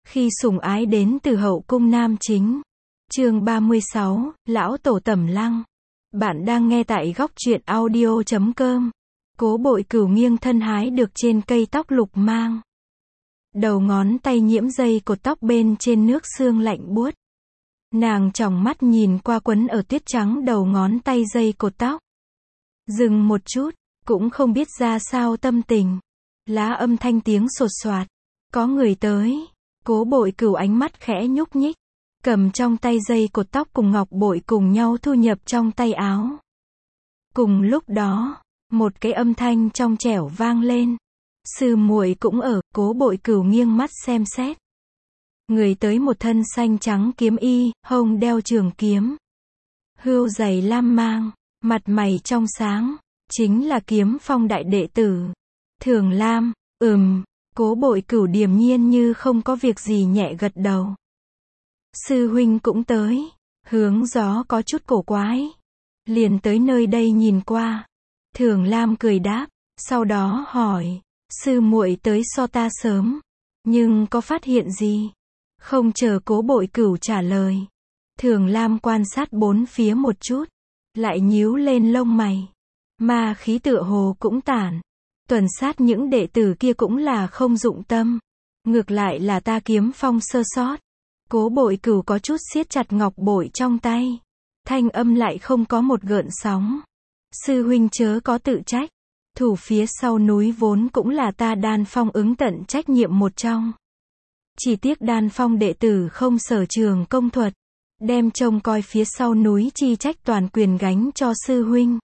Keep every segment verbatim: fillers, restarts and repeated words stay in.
Khi sủng ái đến từ hậu cung nam chính. Chương ba mươi sáu, Lão Tổ Tẩm Lăng. Bạn đang nghe tại góc truyện audio chấm com. Cố Bội Cửu nghiêng thân hái được trên cây tóc lục mang. Đầu ngón tay nhiễm dây cột tóc bên trên nước sương lạnh buốt. Nàng tròng mắt nhìn qua quấn ở tuyết trắng đầu ngón tay dây cột tóc. Dừng một chút, cũng không biết ra sao tâm tình. Lá âm thanh tiếng sột soạt. Có người tới. Cố Bội Cửu ánh mắt khẽ nhúc nhích. Cầm trong tay dây cột tóc cùng ngọc bội cùng nhau thu nhập trong tay áo. Cùng lúc đó, một cái âm thanh trong trẻo vang lên. Sư muội cũng ở. Cố Bội Cửu nghiêng mắt xem xét. Người tới một thân xanh trắng kiếm y, hông đeo trường kiếm. Hươu giày lam mang, mặt mày trong sáng, chính là Kiếm Phong đại đệ tử. Thường Lam. Ừm. Cố Bội Cửu điềm nhiên như không có việc gì nhẹ gật đầu. Sư huynh cũng tới. Hướng Gió có chút cổ quái. Liền tới nơi đây nhìn qua. Thường Lam cười đáp, sau đó hỏi, sư muội tới so ta sớm, nhưng có phát hiện gì? Không chờ Cố Bội Cửu trả lời. Thường Lam quan sát bốn phía một chút, lại nhíu lên lông mày. Ma khí tựa hồ cũng tản. Tuần sát những đệ tử kia cũng là không dụng tâm. Ngược lại là ta Kiếm Phong sơ sót. Cố Bội Cửu có chút siết chặt ngọc bội trong tay. Thanh âm lại không có một gợn sóng. Sư huynh chớ có tự trách. Thủ phía sau núi vốn cũng là ta Đan Phong ứng tận trách nhiệm một trong. Chỉ tiếc Đan Phong đệ tử không sở trường công thuật. Đem trông coi phía sau núi chi trách toàn quyền gánh cho sư huynh.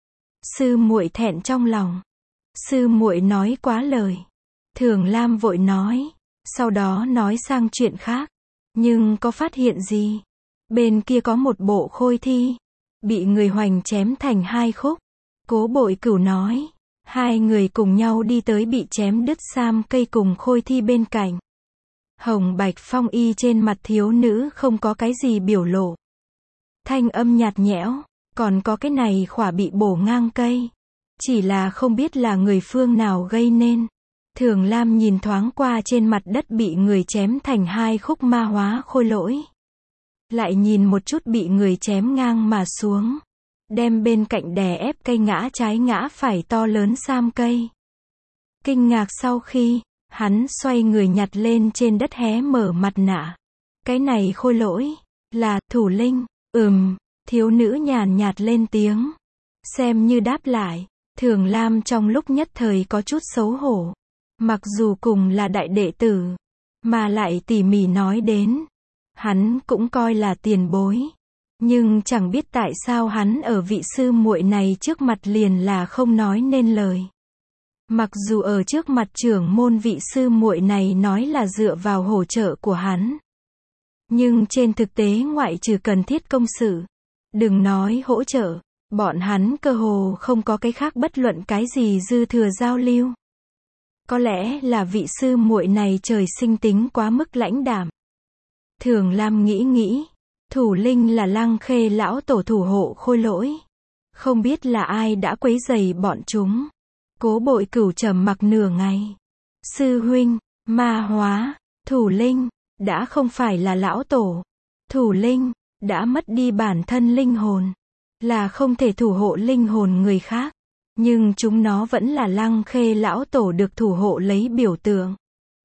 Sư muội thẹn trong lòng. Sư muội nói quá lời. Thường Lam vội nói. Sau đó nói sang chuyện khác. Nhưng có phát hiện gì? Bên kia có một bộ khôi thi. Bị người hoành chém thành hai khúc. Cố Bội Cửu nói. Hai người cùng nhau đi tới bị chém đứt sam cây cùng khôi thi bên cạnh. Hồng bạch phong y trên mặt thiếu nữ không có cái gì biểu lộ. Thanh âm nhạt nhẽo. Còn có cái này khỏa bị bổ ngang cây. Chỉ là không biết là người phương nào gây nên. Thường Lam nhìn thoáng qua trên mặt đất bị người chém thành hai khúc ma hóa khôi lỗi. Lại nhìn một chút bị người chém ngang mà xuống. Đem bên cạnh đè ép cây ngã trái ngã phải to lớn sam cây. Kinh ngạc sau khi, hắn xoay người nhặt lên trên đất hé mở mặt nạ. Cái này khôi lỗi, là, thủ linh, ừm, thiếu nữ nhàn nhạt lên tiếng. Xem như đáp lại, Thường Lam trong lúc nhất thời có chút xấu hổ. Mặc dù cùng là đại đệ tử, mà lại tỉ mỉ nói đến. Hắn cũng coi là tiền bối. Nhưng chẳng biết tại sao hắn ở vị sư muội này trước mặt liền là không nói nên lời. Mặc dù ở trước mặt trưởng môn vị sư muội này nói là dựa vào hỗ trợ của hắn. Nhưng trên thực tế ngoại trừ cần thiết công sự, đừng nói hỗ trợ, bọn hắn cơ hồ không có cái khác bất luận cái gì dư thừa giao lưu. Có lẽ là vị sư muội này trời sinh tính quá mức lãnh đạm. Thường Lam nghĩ nghĩ, thủ linh là Lăng Khê lão tổ thủ hộ khôi lỗi. Không biết là ai đã quấy rầy bọn chúng. Cố Bội Cửu trầm mặc nửa ngày. Sư huynh, ma hóa, thủ linh, đã không phải là lão tổ. Thủ linh, đã mất đi bản thân linh hồn. Là không thể thủ hộ linh hồn người khác. Nhưng chúng nó vẫn là Lăng Khê lão tổ được thủ hộ lấy biểu tượng.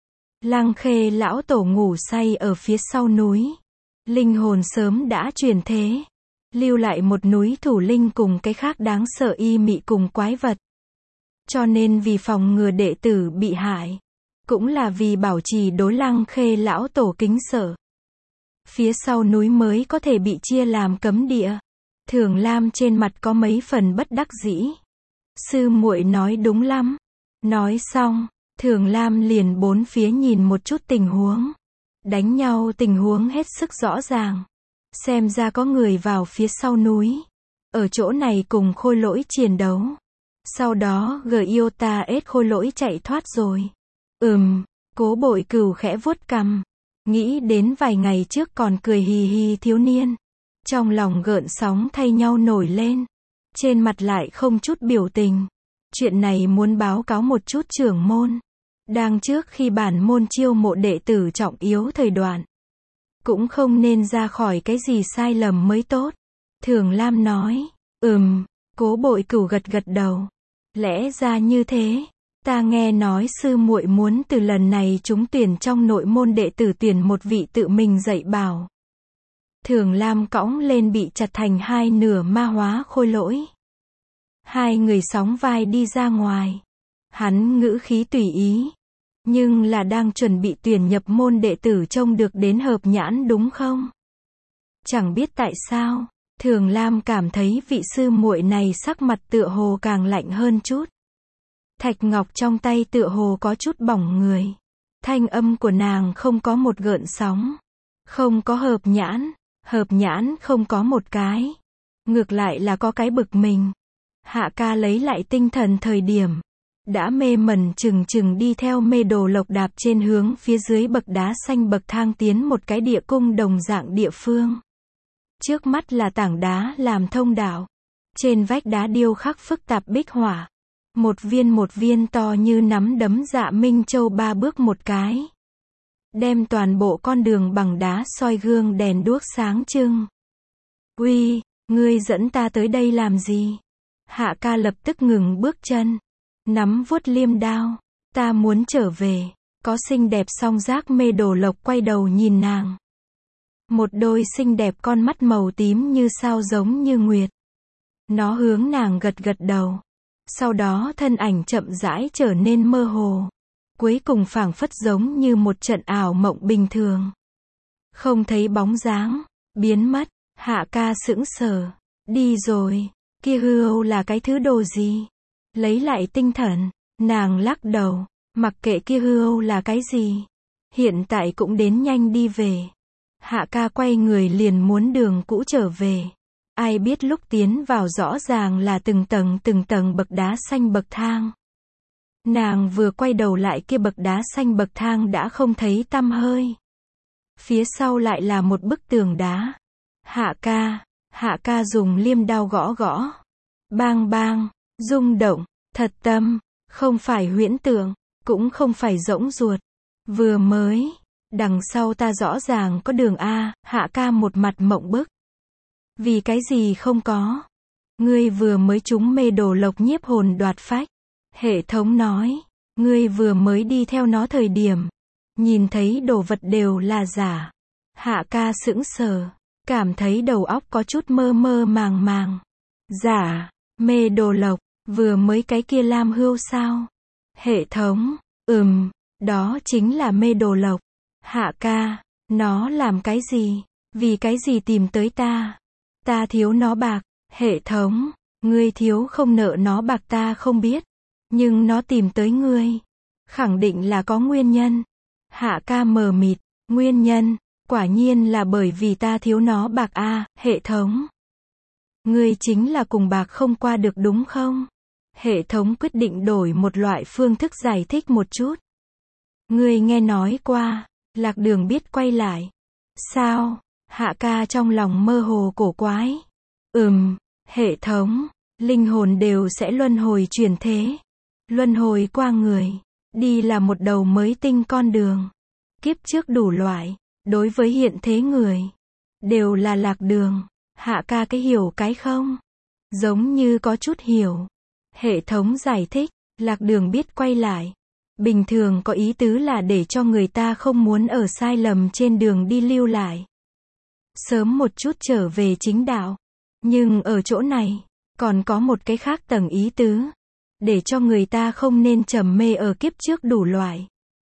Lăng Khê lão tổ ngủ say ở phía sau núi. Linh hồn sớm đã chuyển thế. Lưu lại một núi thủ linh cùng cái khác đáng sợ y mị cùng quái vật. Cho nên vì phòng ngừa đệ tử bị hại. Cũng là vì bảo trì đối Lăng Khê lão tổ kính sợ. Phía sau núi mới có thể bị chia làm cấm địa. Thường Lam trên mặt có mấy phần bất đắc dĩ. Sư muội nói đúng lắm. Nói xong, Thường Lam liền bốn phía nhìn một chút tình huống. Đánh nhau tình huống hết sức rõ ràng. Xem ra có người vào phía sau núi. Ở chỗ này cùng khôi lỗi chiến đấu. Sau đó Giota ết khôi lỗi chạy thoát rồi. Ừm, Cố Bội Cửu khẽ vuốt cằm. Nghĩ đến vài ngày trước còn cười hì hì thiếu niên. Trong lòng gợn sóng thay nhau nổi lên. Trên mặt lại không chút biểu tình. Chuyện này muốn báo cáo một chút trưởng môn. Đang trước khi bản môn chiêu mộ đệ tử trọng yếu thời đoạn. Cũng không nên ra khỏi cái gì sai lầm mới tốt. Thường Lam nói, ừm, Cố Bội Cửu gật gật đầu. Lẽ ra như thế, ta nghe nói sư muội muốn từ lần này trúng tuyển trong nội môn đệ tử tuyển một vị tự mình dạy bảo. Thường Lam cõng lên bị chặt thành hai nửa ma hóa khôi lỗi. Hai người sóng vai đi ra ngoài. Hắn ngữ khí tùy ý. Nhưng là đang chuẩn bị tuyển nhập môn đệ tử trông được đến hợp nhãn đúng không? Chẳng biết tại sao, Thường Lam cảm thấy vị sư muội này sắc mặt tựa hồ càng lạnh hơn chút. Thạch ngọc trong tay tựa hồ có chút bỏng người. Thanh âm của nàng không có một gợn sóng. Không có hợp nhãn. Hợp nhãn không có một cái. Ngược lại là có cái bực mình. Hạ ca lấy lại tinh thần thời điểm. Đã mê mẩn chừng chừng đi theo Mê Đồ Lộc đạp trên hướng phía dưới bậc đá xanh bậc thang tiến một cái địa cung đồng dạng địa phương. Trước mắt là tảng đá làm thông đạo. Trên vách đá điêu khắc phức tạp bích họa. Một viên một viên to như nắm đấm Dạ Minh Châu ba bước một cái. Đem toàn bộ con đường bằng đá soi gương đèn đuốc sáng trưng. Uy, ngươi dẫn ta tới đây làm gì? Hạ ca lập tức ngừng bước chân. Nắm vuốt liêm đao. Ta muốn trở về. Có xinh đẹp song giác Mê Đồ Lộc quay đầu nhìn nàng. Một đôi xinh đẹp con mắt màu tím như sao giống như nguyệt. Nó hướng nàng gật gật đầu. Sau đó thân ảnh chậm rãi trở nên mơ hồ. Cuối cùng phảng phất giống như một trận ảo mộng bình thường. Không thấy bóng dáng. Biến mất. Hạ ca sững sờ. Đi rồi. Kia hư âu là cái thứ đồ gì? Lấy lại tinh thần. Nàng lắc đầu. Mặc kệ kia hư âu là cái gì. Hiện tại cũng đến nhanh đi về. Hạ ca quay người liền muốn đường cũ trở về. Ai biết lúc tiến vào rõ ràng là từng tầng từng tầng bậc đá xanh bậc thang. Nàng vừa quay đầu lại kia bậc đá xanh bậc thang đã không thấy tăm hơi. Phía sau lại là một bức tường đá. Hạ ca, hạ ca dùng liêm đao gõ gõ. Bang bang, rung động, thật tâm, không phải huyễn tượng, cũng không phải rỗng ruột. Vừa mới, đằng sau ta rõ ràng có đường A, hạ ca một mặt mộng bức. Vì cái gì không có? Ngươi vừa mới trúng Mê Đồ Lộc nhiếp hồn đoạt phách. Hệ thống nói, ngươi vừa mới đi theo nó thời điểm. Nhìn thấy đồ vật đều là giả. Hạ ca sững sờ, cảm thấy đầu óc có chút mơ mơ màng màng. Giả, Mê Đồ Lộc, vừa mới cái kia Lam Hưu sao? Hệ thống, ừm, đó chính là Mê Đồ Lộc. Hạ ca, nó làm cái gì? Vì cái gì tìm tới ta? Ta thiếu nó bạc. Hệ thống, ngươi thiếu không nợ nó bạc ta không biết. Nhưng nó tìm tới ngươi. Khẳng định là có nguyên nhân. Hạ ca mờ mịt, nguyên nhân, quả nhiên là bởi vì ta thiếu nó bạc a, à, hệ thống. Ngươi chính là cùng bạc không qua được đúng không? Hệ thống quyết định đổi một loại phương thức giải thích một chút. Ngươi nghe nói qua, lạc đường biết quay lại. Sao? Hạ ca trong lòng mơ hồ cổ quái. Ừm, hệ thống, linh hồn đều sẽ luân hồi chuyển thế. Luân hồi qua người. Đi là một đầu mới tinh con đường. Kiếp trước đủ loại, đối với hiện thế người. Đều là lạc đường. Hạ ca cái hiểu cái không? Giống như có chút hiểu. Hệ thống giải thích, lạc đường biết quay lại. Bình thường có ý tứ là để cho người ta không muốn ở sai lầm trên đường đi lưu lại. Sớm một chút trở về chính đạo. Nhưng ở chỗ này, còn có một cái khác tầng ý tứ. Để cho người ta không nên trầm mê ở kiếp trước đủ loại.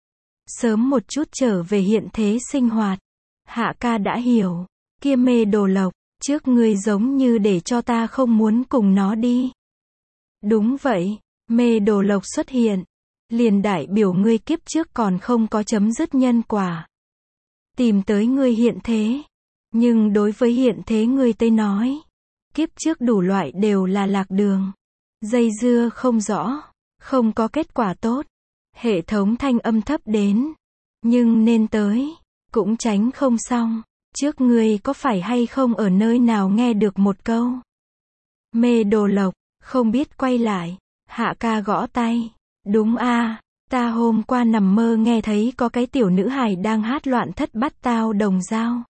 Sớm một chút trở về hiện thế sinh hoạt. Hạ ca đã hiểu. Kia Mê Đồ Lộc, trước ngươi giống như để cho ta không muốn cùng nó đi. Đúng vậy, Mê Đồ Lộc xuất hiện. Liền đại biểu ngươi kiếp trước còn không có chấm dứt nhân quả. Tìm tới ngươi hiện thế. Nhưng đối với hiện thế ngươi tới nói. Kiếp trước đủ loại đều là lạc đường. Dây dưa không rõ. Không có kết quả tốt. Hệ thống thanh âm thấp đến. Nhưng nên tới. Cũng tránh không xong. Trước ngươi có phải hay không ở nơi nào nghe được một câu. Mê Đồ Lộc, không biết quay lại. Hạ ca gõ tay. Đúng a, Ta hôm qua nằm mơ nghe thấy có cái tiểu nữ hài đang hát loạn thất bát tao đồng dao.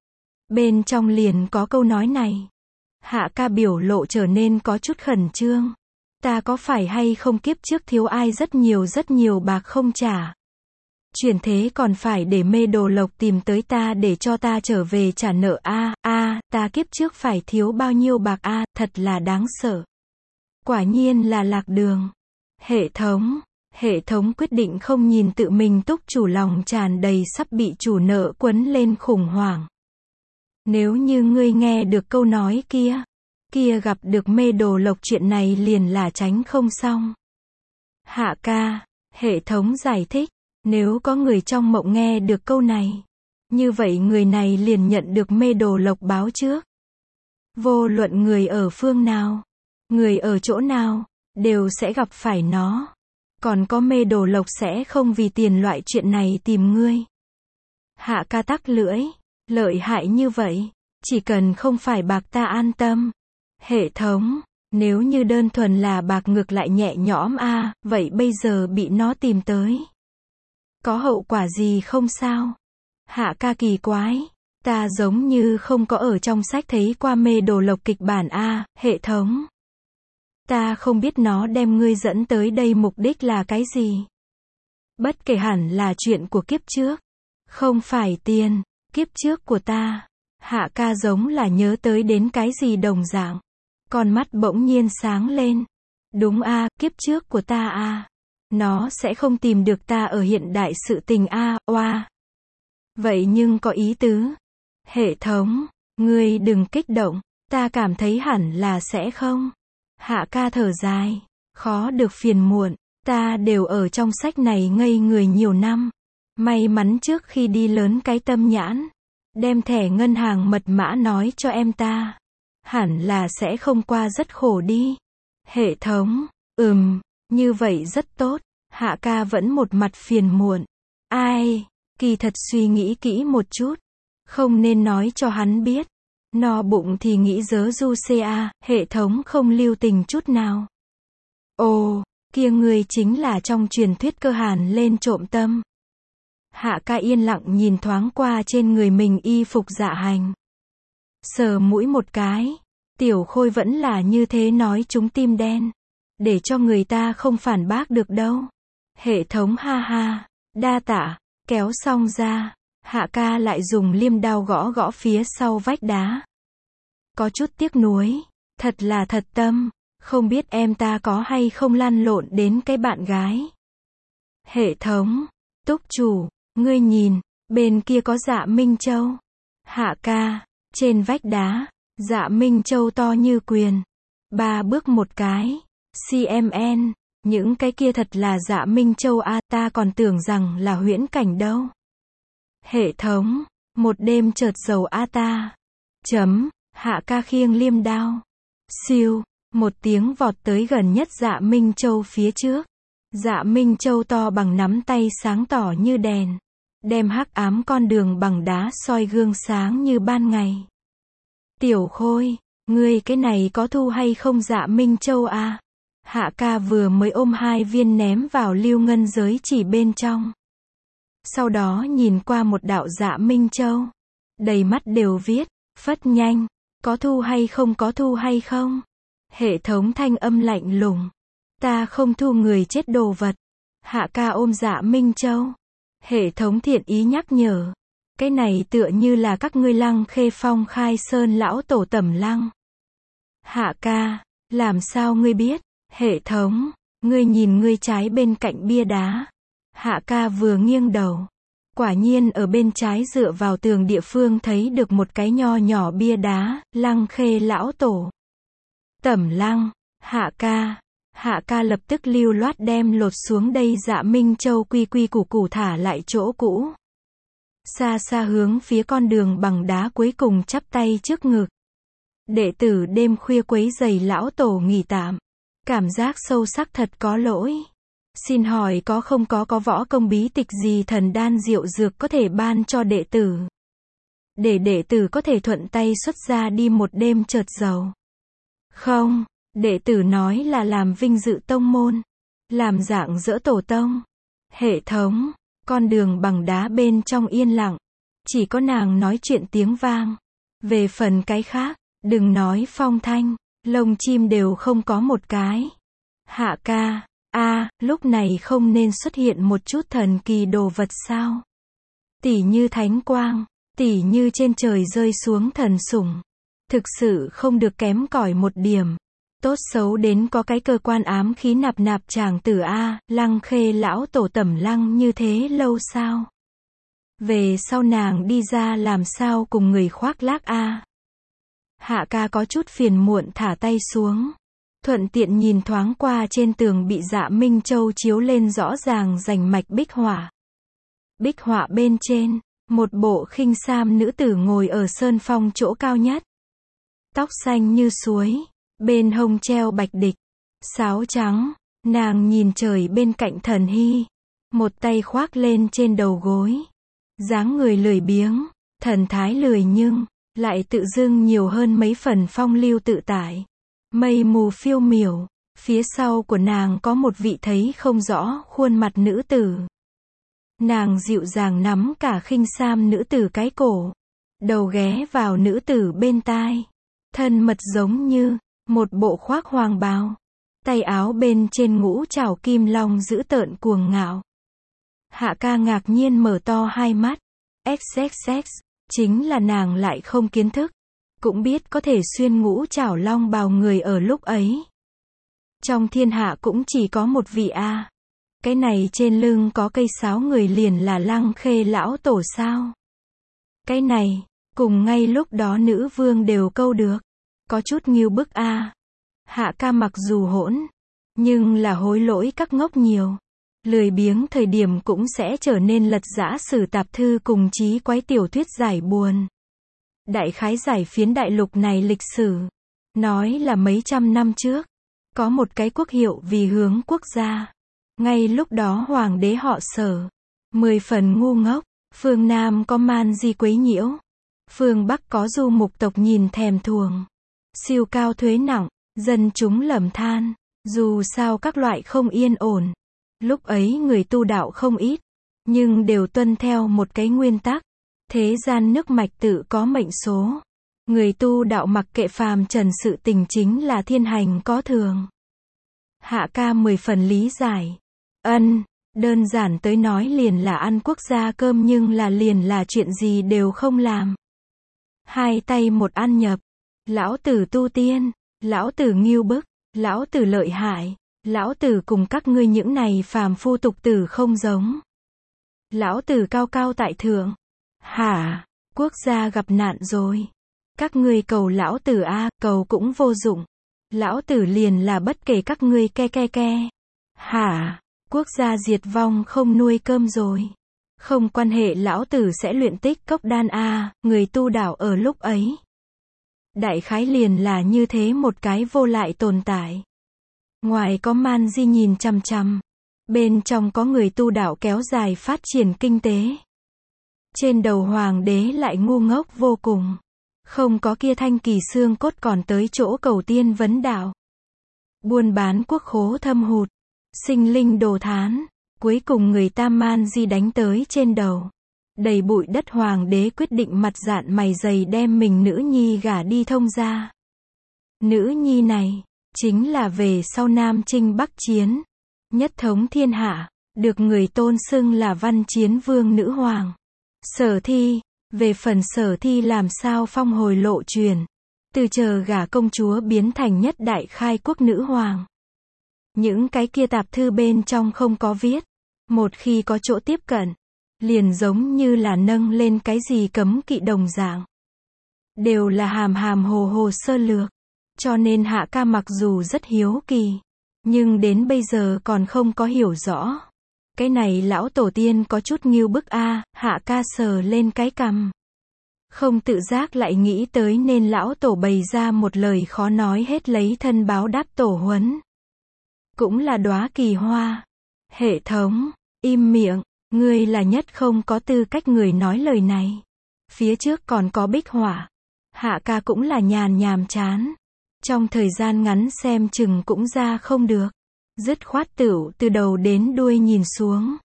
Bên trong liền có câu nói này. Hạ ca biểu lộ trở nên có chút khẩn trương. Ta có phải hay không kiếp trước thiếu ai rất nhiều rất nhiều bạc không trả? Chuyển thế còn phải để mê đồ lộc tìm tới ta để cho ta trở về trả nợ a a ta kiếp trước phải thiếu bao nhiêu bạc a thật là đáng sợ. Quả nhiên là lạc đường. Hệ thống, hệ thống quyết định không nhìn tự mình túc chủ lòng tràn đầy sắp bị chủ nợ quấn lên khủng hoảng. Nếu như ngươi nghe được câu nói kia, kia gặp được mê đồ lộc chuyện này liền là tránh không xong. Hạ ca, hệ thống giải thích, nếu có người trong mộng nghe được câu này, như vậy người này liền nhận được mê đồ lộc báo trước. Vô luận người ở phương nào, người ở chỗ nào, đều sẽ gặp phải nó. Còn có mê đồ lộc sẽ không vì tiền loại chuyện này tìm ngươi. Hạ ca tắc lưỡi, lợi hại như vậy, chỉ cần không phải bạc ta an tâm. Hệ thống, nếu như đơn thuần là bạc ngược lại nhẹ nhõm a à, vậy bây giờ bị nó tìm tới. Có hậu quả gì không sao? Hạ ca kỳ quái, ta giống như không có ở trong sách thấy qua mê đồ lộc kịch bản a à, hệ thống. Ta không biết nó đem ngươi dẫn tới đây mục đích là cái gì. Bất kể hẳn là chuyện của kiếp trước. Không phải tiền, kiếp trước của ta. Hạ ca giống là nhớ tới đến cái gì đồng dạng. Con mắt bỗng nhiên sáng lên. Đúng a, à, kiếp trước của ta a. À. Nó sẽ không tìm được ta ở hiện đại sự tình a, à, oa. Vậy nhưng có ý tứ. Hệ thống, ngươi đừng kích động, ta cảm thấy hẳn là sẽ không. Hạ ca thở dài, khó được phiền muộn, ta đều ở trong sách này ngây người nhiều năm. May mắn trước khi đi lớn cái tâm nhãn, đem thẻ ngân hàng mật mã nói cho em ta. Hẳn là sẽ không qua rất khổ đi. Hệ thống, ừm, như vậy rất tốt. Hạ ca vẫn một mặt phiền muộn. Ai, kỳ thật suy nghĩ kỹ một chút. Không nên nói cho hắn biết. No bụng thì nghĩ dớ du ca, hệ thống không lưu tình chút nào. Ồ, kia người chính là trong truyền thuyết cơ hàn lên trộm tâm. Hạ ca yên lặng nhìn thoáng qua trên người mình y phục dạ hành. Sờ mũi một cái, tiểu khôi vẫn là như thế nói chúng tim đen. Để cho người ta không phản bác được đâu. Hệ thống ha ha, đa tạ, kéo xong ra. Hạ ca lại dùng liêm đao gõ gõ phía sau vách đá. Có chút tiếc nuối, thật là thật tâm, không biết em ta có hay không lăn lộn đến cái bạn gái. Hệ thống, túc chủ, ngươi nhìn, bên kia có Dạ Minh Châu. Hạ ca, trên vách đá, Dạ Minh Châu to như quyền. Ba bước một cái, xê em en, những cái kia thật là Dạ Minh Châu a, ta còn tưởng rằng là huyễn cảnh đâu. Hệ thống, một đêm chợt dầu a ta. Chấm, hạ ca khiêng liêm đao. Siêu, một tiếng vọt tới gần nhất Dạ Minh Châu phía trước. Dạ Minh Châu to bằng nắm tay sáng tỏ như đèn. Đem hắc ám con đường bằng đá soi gương sáng như ban ngày. Tiểu Khôi, ngươi cái này có thu hay không Dạ Minh Châu a? Hạ ca vừa mới ôm hai viên ném vào lưu ngân giới chỉ bên trong. Sau đó nhìn qua một đạo Dạ Minh Châu. Đầy mắt đều viết, phất nhanh, có thu hay không có thu hay không? Hệ thống thanh âm lạnh lùng. Ta không thu người chết đồ vật. Hạ ca ôm Dạ Minh Châu. Hệ thống thiện ý nhắc nhở. Cái này tựa như là các ngươi Lăng Khê Phong khai sơn lão tổ Tẩm Lăng. Hạ ca, làm sao ngươi biết? Hệ thống, ngươi nhìn ngươi trái bên cạnh bia đá. Hạ ca vừa nghiêng đầu. Quả nhiên ở bên trái dựa vào tường địa phương thấy được một cái nho nhỏ bia đá, Lăng Khê lão tổ. Tẩm Lăng, hạ ca. Hạ ca lập tức lưu loát đem lột xuống đây Dạ Minh Châu quy quy củ củ thả lại chỗ cũ. Xa xa hướng phía con đường bằng đá cuối cùng chắp tay trước ngực. Đệ tử đêm khuya quấy giày lão tổ nghỉ tạm. Cảm giác sâu sắc thật có lỗi. Xin hỏi có không có có võ công bí tịch gì thần đan diệu dược có thể ban cho đệ tử. Để đệ tử có thể thuận tay xuất ra đi một đêm chợt giàu. Không, đệ tử nói là làm vinh dự tông môn. Làm dạng dỡ tổ tông. Hệ thống, con đường bằng đá bên trong yên lặng. Chỉ có nàng nói chuyện tiếng vang. Về phần cái khác, đừng nói phong thanh, lông chim đều không có một cái. Hạ ca, a, lúc này không nên xuất hiện một chút thần kỳ đồ vật sao? Tỉ như thánh quang, tỉ như trên trời rơi xuống thần sủng. Thực sự không được kém cỏi một điểm. Tốt xấu đến có cái cơ quan ám khí nạp nạp chàng tử a, Lăng Khê lão tổ tẩm lăng như thế lâu sao? Về sau nàng đi ra làm sao cùng người khoác lác a? Hạ ca có chút phiền muộn thả tay xuống. Thuận tiện nhìn thoáng qua trên tường bị Dạ Minh Châu chiếu lên rõ ràng rành mạch bích họa. Bích họa bên trên, một bộ khinh sam nữ tử ngồi ở sơn phong chỗ cao nhất. Tóc xanh như suối, bên hông treo bạch địch, sáo trắng, nàng nhìn trời bên cạnh Thần Hy, một tay khoác lên trên đầu gối. Dáng người lười biếng, thần thái lười nhưng, lại tự dưng nhiều hơn mấy phần phong lưu tự tại. Mây mù phiêu miểu, phía sau của nàng có một vị thấy không rõ khuôn mặt nữ tử. Nàng dịu dàng nắm cả khinh sam nữ tử cái cổ, đầu ghé vào nữ tử bên tai, thân mật giống như một bộ khoác hoàng bào, tay áo bên trên ngũ trảo kim long dữ tợn cuồng ngạo. Hạ ca ngạc nhiên mở to hai mắt, xx xx, chính là nàng lại không kiến thức, cũng biết có thể xuyên ngũ trảo long bào người ở lúc ấy. Trong thiên hạ cũng chỉ có một vị a. Cái này trên lưng có cây sáo người liền là Lăng Khê lão tổ sao? Cái này, cùng ngay lúc đó nữ vương đều câu được. Có chút nghiêu bức a. Hạ ca mặc dù hỗn, nhưng là hối lỗi các ngốc nhiều. Lười biếng thời điểm cũng sẽ trở nên lật dã sử tạp thư cùng chí quái tiểu thuyết giải buồn. Đại khái giải phiến đại lục này lịch sử. Nói là mấy trăm năm trước, có một cái quốc hiệu vì hướng quốc gia. Ngay lúc đó hoàng đế họ Sở, mười phần ngu ngốc, phương Nam có man di quấy nhiễu, phương Bắc có du mục tộc nhìn thèm thuồng, siêu cao thuế nặng, dân chúng lầm than, dù sao các loại không yên ổn. Lúc ấy người tu đạo không ít, nhưng đều tuân theo một cái nguyên tắc, thế gian nước mạch tự có mệnh số. Người tu đạo mặc kệ phàm trần sự tình chính là thiên hành có thường. Hạ ca mười phần lý giải. Ân, đơn giản tới nói liền là ăn quốc gia cơm nhưng là liền là chuyện gì đều không làm. Hai tay một ăn nhập. Lão tử tu tiên, lão tử nghiêu bức, lão tử lợi hại, lão tử cùng các ngươi những này phàm phu tục tử không giống. Lão tử cao cao tại thượng. Hả, quốc gia gặp nạn rồi. Các ngươi cầu lão tử a, cầu cũng vô dụng. Lão tử liền là bất kể các ngươi ke ke ke. Hả, quốc gia diệt vong không nuôi cơm rồi. Không quan hệ lão tử sẽ luyện tích cốc đan a, người tu đạo ở lúc ấy. Đại khái liền là như thế một cái vô lại tồn tại. Ngoài có man di nhìn chằm chằm, bên trong có người tu đạo kéo dài phát triển kinh tế. Trên đầu hoàng đế lại ngu ngốc vô cùng. Không có kia thanh kỳ xương cốt còn tới chỗ cầu tiên vấn đạo. Buôn bán quốc khố thâm hụt, sinh linh đồ thán, cuối cùng người tam man di đánh tới trên đầu. Đầy bụi đất hoàng đế quyết định mặt dạn mày dày đem mình nữ nhi gả đi thông gia. Nữ nhi này, chính là về sau Nam Chinh Bắc Chiến, nhất thống thiên hạ, được người tôn xưng là văn chiến vương nữ hoàng. Sở Thi, về phần Sở Thi làm sao phong hồi lộ truyền, từ chờ gả công chúa biến thành nhất đại khai quốc nữ hoàng. Những cái kia tạp thư bên trong không có viết, một khi có chỗ tiếp cận, liền giống như là nâng lên cái gì cấm kỵ đồng dạng. Đều là hàm hàm hồ hồ sơ lược, cho nên Hạ ca mặc dù rất hiếu kỳ, nhưng đến bây giờ còn không có hiểu rõ. Cái này lão tổ tiên có chút nghiêu bức a. Hạ ca sờ lên cái cằm. Không tự giác lại nghĩ tới nên lão tổ bày ra một lời khó nói hết lấy thân báo đáp tổ huấn. Cũng là đóa kỳ hoa. Hệ thống, im miệng, ngươi là nhất không có tư cách người nói lời này. Phía trước còn có bích họa. Hạ ca cũng là nhàn nhàm chán. Trong thời gian ngắn xem chừng cũng ra không được. Dứt khoát tửu từ đầu đến đuôi nhìn xuống.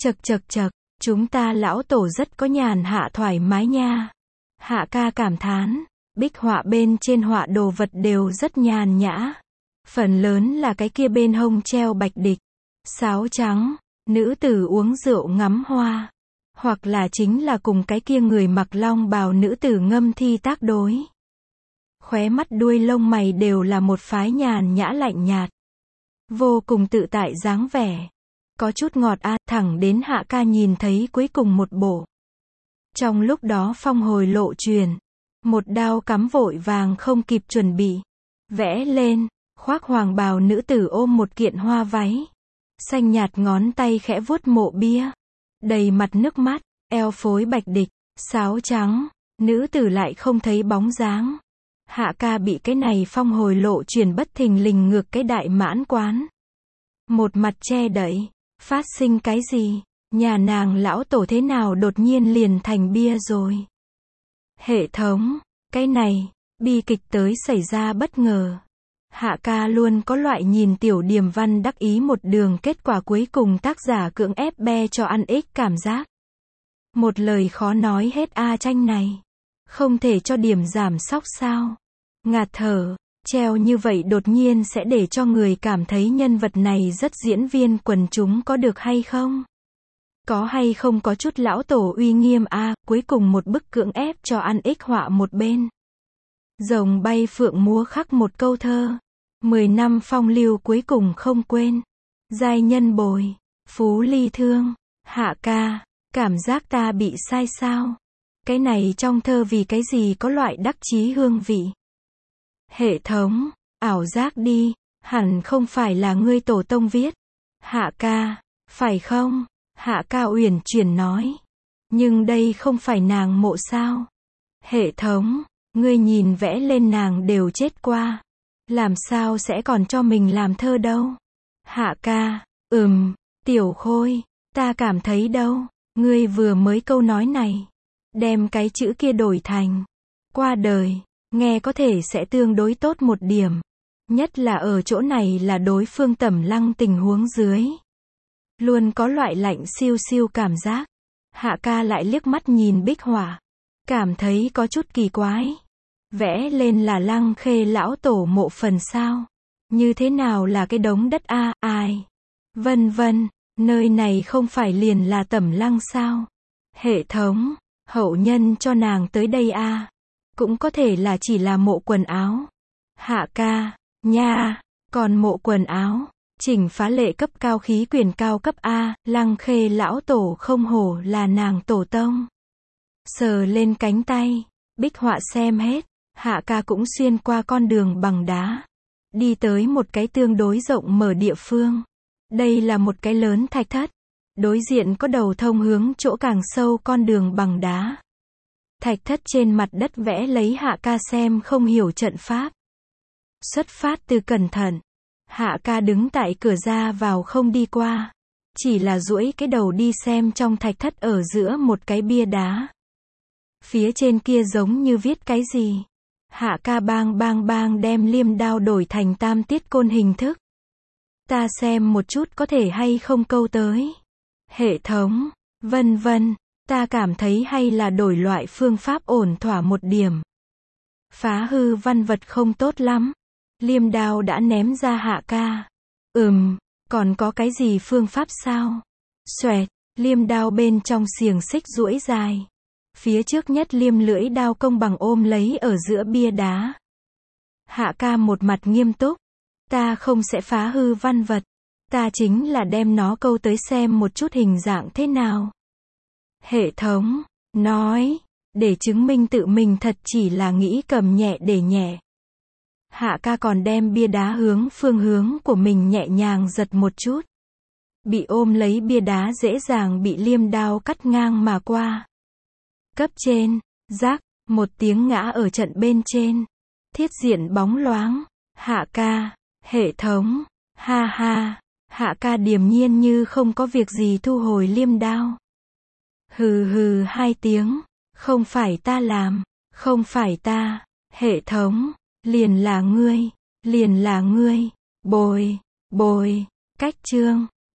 Chậc chậc chậc, chúng ta lão tổ rất có nhàn hạ thoải mái nha. Hạ ca cảm thán, bích họa bên trên họa đồ vật đều rất nhàn nhã. Phần lớn là cái kia bên hông treo bạch địch, sáo trắng, nữ tử uống rượu ngắm hoa. Hoặc là chính là cùng cái kia người mặc long bào nữ tử ngâm thi tác đối. Khóe mắt đuôi lông mày đều là một phái nhàn nhã lạnh nhạt. Vô cùng tự tại dáng vẻ. Có chút ngọt a, thẳng đến hạ ca nhìn thấy cuối cùng một bộ. Trong lúc đó phong hồi lộ truyền. Một đao cắm vội vàng không kịp chuẩn bị. Vẽ lên, khoác hoàng bào nữ tử ôm một kiện hoa váy. Xanh nhạt ngón tay khẽ vuốt mộ bia. Đầy mặt nước mắt, eo phối bạch địch, sáo trắng, nữ tử lại không thấy bóng dáng. Hạ ca bị cái này phong hồi lộ truyền bất thình lình ngược cái đại mãn quán. Một mặt che đậy, phát sinh cái gì? Nhà nàng lão tổ thế nào đột nhiên liền thành bia rồi? Hệ thống, cái này, bi kịch tới xảy ra bất ngờ. Hạ ca luôn có loại nhìn tiểu điềm văn đắc ý một đường kết quả cuối cùng tác giả cưỡng ép be cho ăn ích cảm giác. Một lời khó nói hết a tranh này. Không thể cho điểm giảm sóc sao? Ngạt thở, treo như vậy đột nhiên sẽ để cho người cảm thấy nhân vật này rất diễn viên quần chúng có được hay không? Có hay không có chút lão tổ uy nghiêm a cuối cùng một bức cưỡng ép cho ăn ích họa một bên. Rồng bay phượng múa khắc một câu thơ. Mười năm phong lưu cuối cùng không quên. Giai nhân bồi, phú ly thương. Hạ ca, cảm giác ta bị sai sao? Cái này trong thơ vì cái gì có loại đắc chí hương vị? Hệ thống, ảo giác đi, hẳn không phải là ngươi tổ tông viết. Hạ ca, phải không? Hạ ca uyển chuyển nói. Nhưng đây không phải nàng mộ sao? Hệ thống, ngươi nhìn vẽ lên nàng đều chết qua. Làm sao sẽ còn cho mình làm thơ đâu? Hạ ca, ừm, tiểu khôi, ta cảm thấy đâu, ngươi vừa mới câu nói này. Đem cái chữ kia đổi thành qua đời, nghe có thể sẽ tương đối tốt một điểm. Nhất là ở chỗ này là đối phương Tẩm Lăng tình huống dưới. Luôn có loại lạnh siêu siêu cảm giác. Hạ ca lại liếc mắt nhìn bích họa. Cảm thấy có chút kỳ quái. Vẽ lên là Lăng Khê lão tổ mộ phần sao? Như thế nào là cái đống đất a, ai? Vân vân, nơi này không phải liền là Tẩm Lăng sao? Hệ thống, hậu nhân cho nàng tới đây a. Cũng có thể là chỉ là mộ quần áo. Hạ ca, nha, còn mộ quần áo, chỉnh phá lệ cấp cao khí quyền cao cấp A, Lăng Khê lão tổ không hổ là nàng tổ tông. Sờ lên cánh tay, bích họa xem hết, hạ ca cũng xuyên qua con đường bằng đá. Đi tới một cái tương đối rộng mở địa phương. Đây là một cái lớn thạch thất. Đối diện có đầu thông hướng chỗ càng sâu con đường bằng đá. Thạch thất trên mặt đất vẽ lấy hạ ca xem không hiểu trận pháp. Xuất phát từ cẩn thận. Hạ ca đứng tại cửa ra vào không đi qua. Chỉ là duỗi cái đầu đi xem trong thạch thất ở giữa một cái bia đá. Phía trên kia giống như viết cái gì. Hạ ca bang bang bang đem liêm đao đổi thành tam tiết côn hình thức. Ta xem một chút có thể hay không câu tới. Hệ thống, vân vân, ta cảm thấy hay là đổi loại phương pháp ổn thỏa một điểm. Phá hư văn vật không tốt lắm. Liêm đao đã ném ra hạ ca. Ừm, còn có cái gì phương pháp sao? Xoẹt, liêm đao bên trong xiềng xích duỗi dài. Phía trước nhất liêm lưỡi đao công bằng ôm lấy ở giữa bia đá. Hạ ca một mặt nghiêm túc. Ta không sẽ phá hư văn vật. Ta chính là đem nó câu tới xem một chút hình dạng thế nào. Hệ thống, nói, để chứng minh tự mình thật chỉ là nghĩ cầm nhẹ để nhẹ. Hạ ca còn đem bia đá hướng phương hướng của mình nhẹ nhàng giật một chút. Bị ôm lấy bia đá dễ dàng bị liêm đao cắt ngang mà qua. Cấp trên, rắc, một tiếng ngã ở trận bên trên. Thiết diện bóng loáng. Hạ ca, hệ thống, ha ha. Hạ ca điềm nhiên như không có việc gì thu hồi liêm đao. Hừ hừ hai tiếng. Không phải ta làm, không phải ta, hệ thống, liền là ngươi, liền là ngươi, bồi, bồi, cách chương.